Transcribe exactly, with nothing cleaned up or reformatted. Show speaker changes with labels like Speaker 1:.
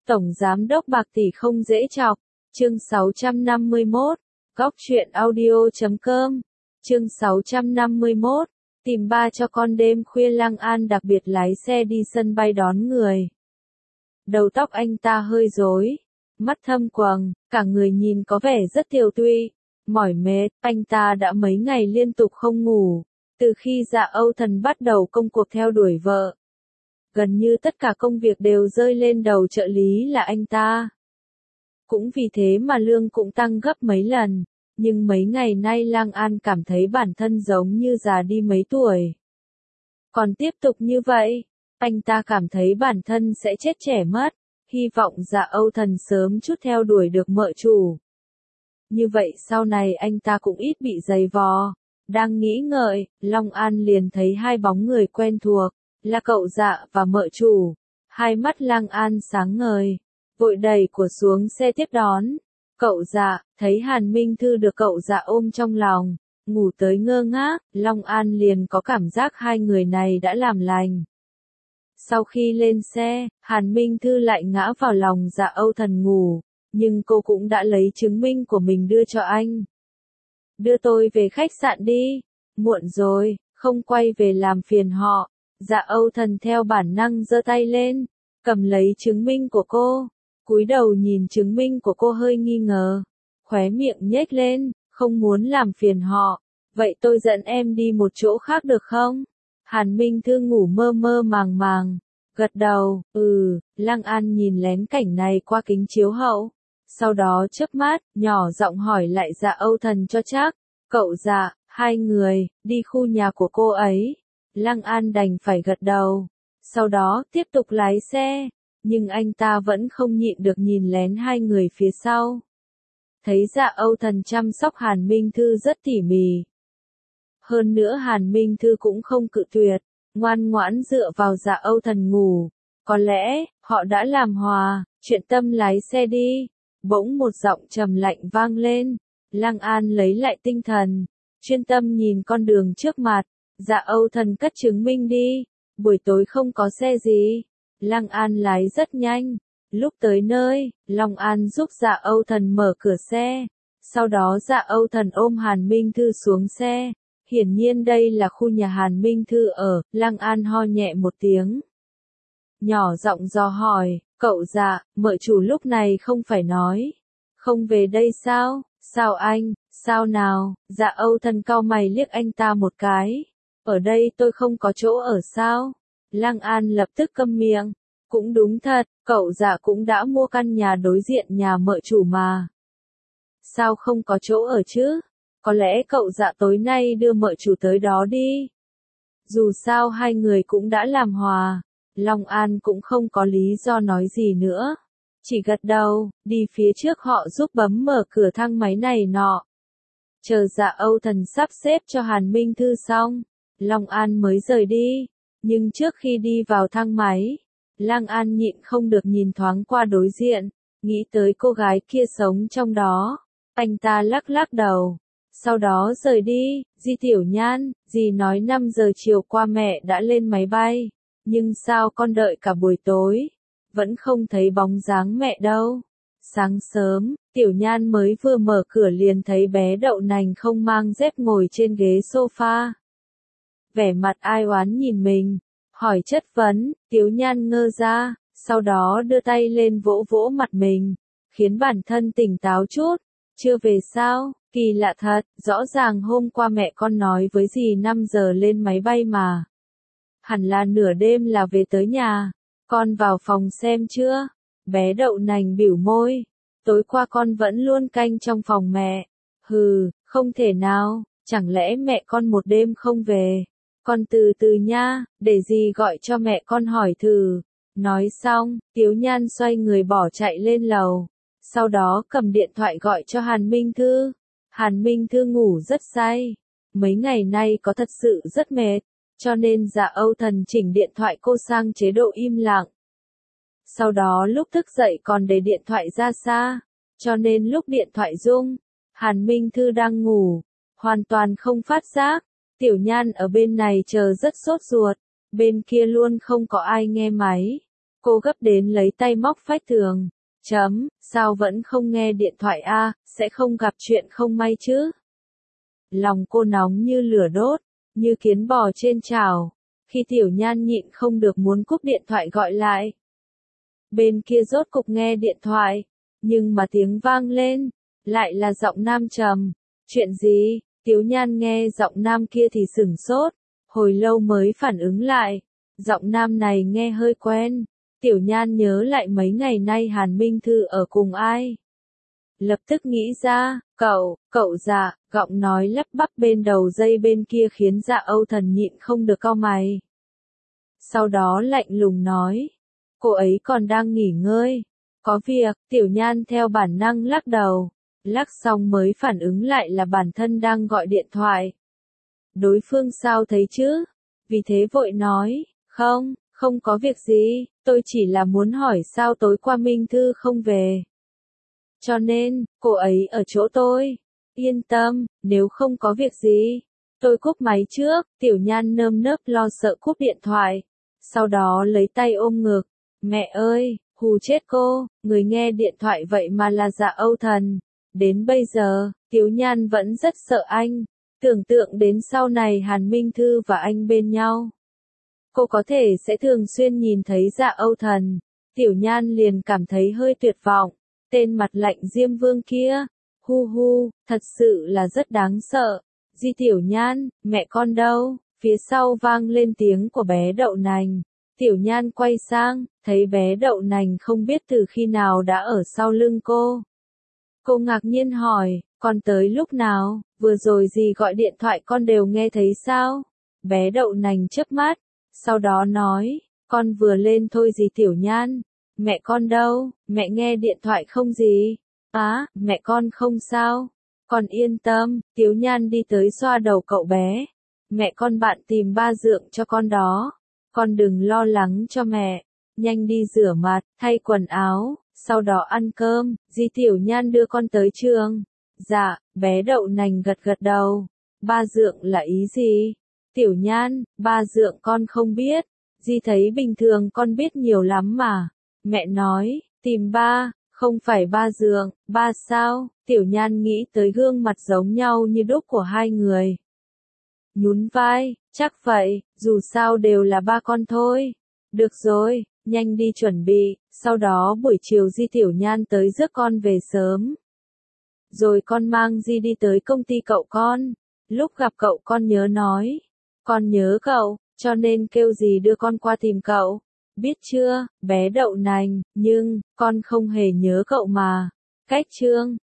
Speaker 1: Tổng Giám đốc bạc tỷ không dễ chọc. Chương sáu trăm năm mươi mốt. Góc truyện audio chấm com. Chương sáu trăm năm mươi mốt. Tìm ba cho con đêm khuya Lăng An đặc biệt lái xe đi sân bay đón người. Đầu tóc anh ta hơi rối, mắt thâm quầng, cả người nhìn có vẻ rất tiều tụy, mỏi mệt. Anh ta đã mấy ngày liên tục không ngủ, từ khi Dạ Âu Thần bắt đầu công cuộc theo đuổi vợ. Gần như tất cả công việc đều rơi lên đầu trợ lý là anh ta. Cũng vì thế mà lương cũng tăng gấp mấy lần, nhưng mấy ngày nay Lăng An cảm thấy bản thân giống như già đi mấy tuổi. Còn tiếp tục như vậy, anh ta cảm thấy bản thân sẽ chết trẻ mất, hy vọng Dạ Âu Thần sớm chút theo đuổi được mợ chủ. Như vậy sau này anh ta cũng ít bị giày vò. Đang nghĩ ngợi, Long An liền thấy hai bóng người quen thuộc, là cậu Dạ và mợ chủ. Hai mắt Lăng An sáng ngời, vội đẩy của xuống xe tiếp đón. Cậu Dạ, thấy Hàn Minh Thư được cậu Dạ ôm trong lòng, ngủ tới ngơ ngác, Long An liền có cảm giác hai người này đã làm lành. Sau khi lên xe, Hàn Minh Thư lại ngã vào lòng Dạ Âu Thần ngủ, nhưng cô cũng đã lấy chứng minh của mình đưa cho anh. Đưa tôi về khách sạn đi, muộn rồi, không quay về làm phiền họ. Dạ Âu Thần theo bản năng giơ tay lên, cầm lấy chứng minh của cô, cúi đầu nhìn chứng minh của cô hơi nghi ngờ, khóe miệng nhếch lên, không muốn làm phiền họ, vậy tôi dẫn em đi một chỗ khác được không? Hàn Minh Thư ngủ mơ mơ màng màng, gật đầu, ừ. Lăng An nhìn lén cảnh này qua kính chiếu hậu, sau đó chớp mắt, nhỏ giọng hỏi lại Dạ Âu Thần cho chắc. Cậu Dạ, hai người, đi khu nhà của cô ấy. Lăng An đành phải gật đầu, sau đó tiếp tục lái xe, nhưng anh ta vẫn không nhịn được nhìn lén hai người phía sau. Thấy Dạ Âu Thần chăm sóc Hàn Minh Thư rất tỉ mỉ. Hơn nữa Hàn Minh Thư cũng không cự tuyệt, ngoan ngoãn dựa vào Dạ Âu Thần ngủ. Có lẽ, họ đã làm hòa, chuyện tâm lái xe đi. Bỗng một giọng trầm lạnh vang lên. Lăng An lấy lại tinh thần, chuyên tâm nhìn con đường trước mặt. Dạ Âu Thần cất chứng minh đi, buổi tối không có xe gì. Lăng An lái rất nhanh. Lúc tới nơi, Long An giúp Dạ Âu Thần mở cửa xe. Sau đó Dạ Âu Thần ôm Hàn Minh Thư xuống xe. Hiển nhiên đây là khu nhà Hàn Minh Thư ở. Lăng An ho nhẹ một tiếng, nhỏ giọng dò hỏi, cậu Dạ, mợ chủ lúc này không phải nói không về đây sao? Sao anh, sao nào? Dạ Âu Thần cau mày liếc anh ta một cái. Ở đây tôi không có chỗ ở sao? Lăng An lập tức câm miệng. Cũng đúng thật, cậu Dạ cũng đã mua căn nhà đối diện nhà mợ chủ mà. Sao không có chỗ ở chứ? Có lẽ cậu Dạ tối nay đưa mợ chủ tới đó đi. Dù sao hai người cũng đã làm hòa, Long An cũng không có lý do nói gì nữa. Chỉ gật đầu, đi phía trước họ giúp bấm mở cửa thang máy này nọ. Chờ Dạ Âu Thần sắp xếp cho Hàn Minh Thư xong, Long An mới rời đi. Nhưng trước khi đi vào thang máy, Lăng An nhịn không được nhìn thoáng qua đối diện, nghĩ tới cô gái kia sống trong đó. Anh ta lắc lắc đầu, sau đó rời đi. Di Tiểu Nhan, dì nói năm giờ chiều qua mẹ đã lên máy bay, nhưng sao con đợi cả buổi tối, vẫn không thấy bóng dáng mẹ đâu. Sáng sớm, Tiểu Nhan mới vừa mở cửa liền thấy bé Đậu Nành không mang dép ngồi trên ghế sofa. Vẻ mặt ai oán nhìn mình, hỏi chất vấn. Tiểu Nhan ngơ ra, sau đó đưa tay lên vỗ vỗ mặt mình, khiến bản thân tỉnh táo chút. Chưa về sao? Kỳ lạ thật, rõ ràng hôm qua mẹ con nói với dì năm giờ lên máy bay mà. Hẳn là nửa đêm là về tới nhà. Con vào phòng xem chưa? Bé Đậu Nành bĩu môi. Tối qua con vẫn luôn canh trong phòng mẹ. Hừ, không thể nào, chẳng lẽ mẹ con một đêm không về? Con từ từ nha, để dì gọi cho mẹ con hỏi thử. Nói xong, Tiếu Nhan xoay người bỏ chạy lên lầu. Sau đó cầm điện thoại gọi cho Hàn Minh Thư. Hàn Minh Thư ngủ rất say. Mấy ngày nay có thật sự rất mệt, cho nên Dạ Âu Thần chỉnh điện thoại cô sang chế độ im lặng. Sau đó lúc thức dậy còn để điện thoại ra xa, cho nên lúc điện thoại rung, Hàn Minh Thư đang ngủ, hoàn toàn không phát giác. Tiểu Nhan ở bên này chờ rất sốt ruột, bên kia luôn không có ai nghe máy. Cô gấp đến lấy tay móc phách tường. Chấm, sao vẫn không nghe điện thoại a, sẽ không gặp chuyện không may chứ? Lòng cô nóng như lửa đốt, như kiến bò trên chảo. Khi Tiểu Nhan nhịn không được muốn cúp điện thoại gọi lại. Bên kia rốt cục nghe điện thoại, nhưng mà tiếng vang lên, lại là giọng nam trầm. Chuyện gì? Tiểu Nhan nghe giọng nam kia thì sửng sốt, hồi lâu mới phản ứng lại. Giọng nam này nghe hơi quen. Tiểu Nhan nhớ lại mấy ngày nay Hàn Minh Thư ở cùng ai. Lập tức nghĩ ra, cậu, cậu Dạ, giọng nói lắp bắp bên đầu dây bên kia khiến Dạ Âu Thần nhịn không được cau mày. Sau đó lạnh lùng nói, cô ấy còn đang nghỉ ngơi. Có việc, Tiểu Nhan theo bản năng lắc đầu. Lắc xong mới phản ứng lại là bản thân đang gọi điện thoại. Đối phương sao thấy chứ? Vì thế vội nói, không, không có việc gì, tôi chỉ là muốn hỏi sao tối qua Minh Thư không về. Cho nên, cô ấy ở chỗ tôi. Yên tâm, nếu không có việc gì, tôi cúp máy trước. Tiểu Nhan nơm nớp lo sợ cúp điện thoại. Sau đó lấy tay ôm ngực. Mẹ ơi, hù chết cô, người nghe điện thoại vậy mà là Dạ Âu Thần. Đến bây giờ, Tiểu Nhan vẫn rất sợ anh. Tưởng tượng đến sau này Hàn Minh Thư và anh bên nhau. Cô có thể sẽ thường xuyên nhìn thấy Dạ Âu Thần. Tiểu Nhan liền cảm thấy hơi tuyệt vọng. Tên mặt lạnh Diêm Vương kia. Hu hu, thật sự là rất đáng sợ. Di Tiểu Nhan, mẹ con đâu? Phía sau vang lên tiếng của bé Đậu Nành. Tiểu Nhan quay sang, thấy bé Đậu Nành không biết từ khi nào đã ở sau lưng cô. Cô ngạc nhiên hỏi, con tới lúc nào? Vừa rồi dì gọi điện thoại con đều nghe thấy sao? Bé Đậu Nành chớp mắt, sau đó nói, con vừa lên thôi dì Tiểu Nhan. Mẹ con đâu? Mẹ nghe điện thoại không dì? Á, à, mẹ con không sao. Con yên tâm. Tiểu Nhan đi tới xoa đầu cậu bé. Mẹ con bạn tìm ba dượng cho con đó. Con đừng lo lắng cho mẹ. Nhanh đi rửa mặt, thay quần áo, sau đó ăn cơm. Dì Tiểu Nhan đưa con tới trường. Dạ, bé Đậu Nành gật gật đầu. Ba dượng là ý gì? Tiểu Nhan, ba dượng con không biết. Dì thấy bình thường con biết nhiều lắm mà. Mẹ nói, tìm ba, không phải ba dượng, ba sao? Tiểu Nhan nghĩ tới gương mặt giống nhau như đúc của hai người. Nhún vai, chắc vậy, dù sao đều là ba con thôi. Được rồi, nhanh đi chuẩn bị, sau đó buổi chiều Di Tiểu Nhan tới rước con về sớm. Rồi con mang Di đi tới công ty cậu con. Lúc gặp cậu con nhớ nói, con nhớ cậu, cho nên kêu dì đưa con qua tìm cậu. Biết chưa, bé Đậu Nành, nhưng, con không hề nhớ cậu mà. Cách chương